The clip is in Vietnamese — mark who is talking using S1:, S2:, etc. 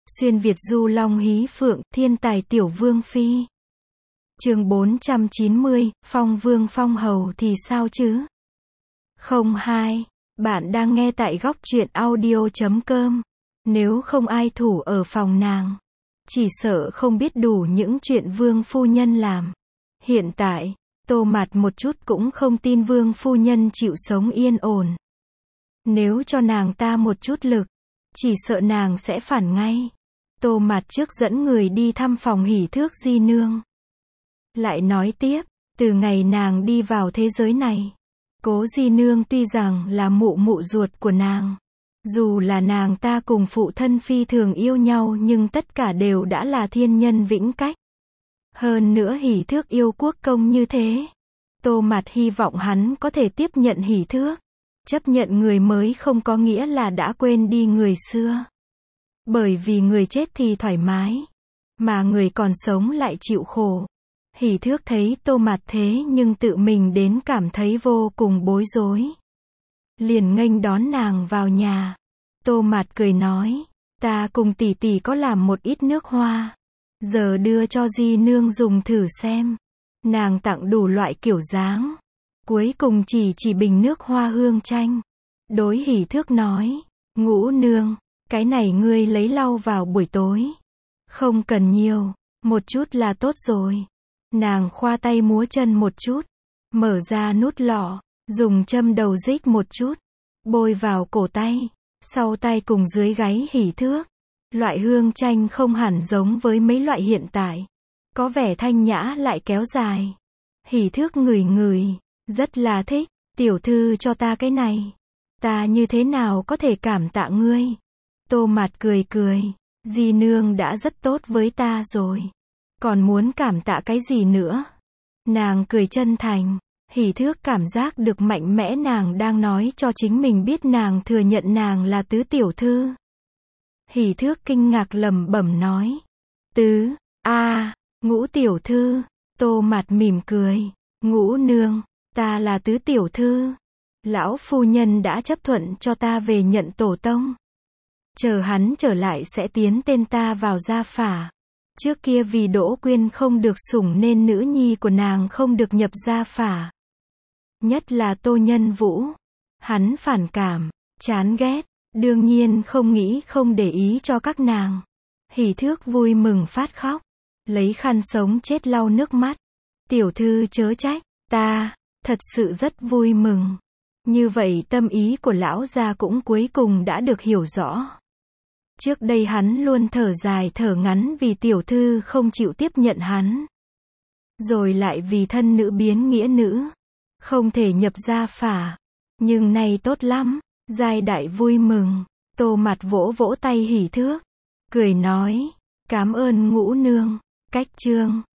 S1: Xuyên Việt du long hí phượng, thiên tài tiểu vương phi. Chương 490, phong vương phong hầu thì sao chứ? 02. Bạn đang nghe tại góc truyện audio.com. Nếu không ai thủ ở phòng nàng, chỉ sợ không biết đủ những chuyện vương phu nhân làm. Hiện tại, Tô Mạt một chút cũng không tin vương phu nhân chịu sống yên ổn. Nếu cho nàng ta một chút lực, chỉ sợ nàng sẽ phản ngay. Tô Mạt trước dẫn người đi thăm phòng hỉ thước di nương. Lại nói tiếp, từ ngày nàng đi vào thế giới này, Cố di nương tuy rằng là mụ mụ ruột của nàng, dù là nàng ta cùng phụ thân phi thường yêu nhau nhưng tất cả đều đã là thiên nhân vĩnh cách. Hơn nữa hỉ thước yêu quốc công như thế, Tô Mạt hy vọng hắn có thể tiếp nhận hỉ thước. Chấp nhận người mới không có nghĩa là đã quên đi người xưa. Bởi vì người chết thì thoải mái, mà người còn sống lại chịu khổ. Hỉ thước thấy Tô Mạt thế nhưng tự mình đến cảm thấy vô cùng bối rối. Liền nghênh đón nàng vào nhà. Tô Mạt cười nói, ta cùng tỷ tỷ có làm một ít nước hoa, giờ đưa cho di nương dùng thử xem. Nàng tặng đủ loại kiểu dáng, cuối cùng chỉ bình nước hoa hương chanh. Đối hỉ thước nói, Ngũ nương, cái này ngươi lấy lau vào buổi tối. Không cần nhiều, một chút là tốt rồi. Nàng khoa tay múa chân một chút, mở ra nút lọ, dùng châm đầu dích một chút, bôi vào cổ tay, sau tay cùng dưới gáy hỉ thước. Loại hương chanh không hẳn giống với mấy loại hiện tại, có vẻ thanh nhã lại kéo dài. Hỉ thước ngửi ngửi, rất là thích. Tiểu thư cho ta cái này, ta như thế nào có thể cảm tạ ngươi? Tô Mạt cười cười, di nương đã rất tốt với ta rồi, còn muốn cảm tạ cái gì nữa? Nàng cười chân thành. Hỉ thước cảm giác được mạnh mẽ nàng đang nói cho chính mình biết nàng thừa nhận nàng là tứ tiểu thư. Hỉ thước kinh ngạc lẩm bẩm nói, tứ, Ngũ tiểu thư. Tô Mạt mỉm cười, Ngũ nương, ta là tứ tiểu thư. Lão phu nhân đã chấp thuận cho ta về nhận tổ tông. Chờ hắn trở lại sẽ tiến tên ta vào gia phả. Trước kia vì Đỗ Quyên không được sủng nên nữ nhi của nàng không được nhập gia phả. Nhất là Tô Nhân Vũ. Hắn phản cảm, chán ghét, đương nhiên không nghĩ không để ý cho các nàng. Hỉ thước vui mừng phát khóc, lấy khăn sống chết lau nước mắt. Tiểu thư chớ trách, ta thật sự rất vui mừng. Như vậy tâm ý của lão gia cũng cuối cùng đã được hiểu rõ. Trước đây hắn luôn thở dài thở ngắn vì tiểu thư không chịu tiếp nhận hắn. Rồi lại vì thân nữ biến nghĩa nữ, không thể nhập gia phả. Nhưng nay tốt lắm, giai đại vui mừng. Tô Mạt vỗ vỗ tay hỉ thước, cười nói, cảm ơn Ngũ nương. Cách chương